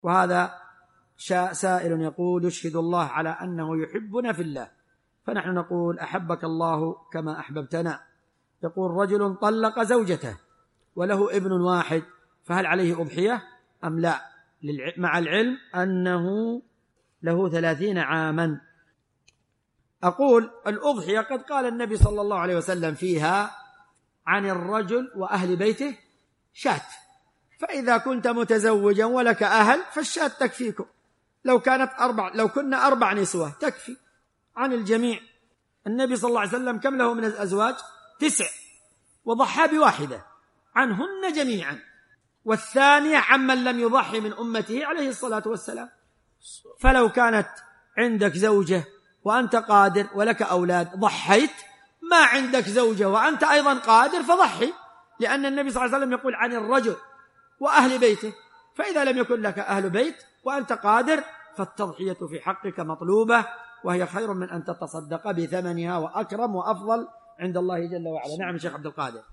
وهذا سائل يقول: يشهد الله على أنه يحبنا في الله، فنحن نقول: أحبك الله كما أحببتنا. يقول: رجل طلق زوجته وله ابن واحد، فهل عليه أضحية أم لا؟ مع العلم أنه له 30 عاما. أقول: الأضحية قد قال النبي صلى الله عليه وسلم فيها عن الرجل وأهل بيته شاة، فإذا كنت متزوجا ولك أهل فالشاة تكفيكم، لو كنا 4 نسوة تكفي عن الجميع. النبي صلى الله عليه وسلم كم له من الأزواج؟ 9، وضحى بواحدة عنهن جميعا، والثانية عمن لم يضحي من أمته عليه الصلاة والسلام. فلو كانت عندك زوجة وأنت قادر ولك أولاد ضحيت، ما عندك زوجة وأنت أيضا قادر فضحي، لأن النبي صلى الله عليه وسلم يقول عن الرجل وأهل بيته، فإذا لم يكن لك أهل بيت وأنت قادر فالتضحية في حقك مطلوبة، وهي خير من أن تتصدق بثمنها، وأكرم وأفضل عند الله جل وعلا. نعم شيخ عبد القادر.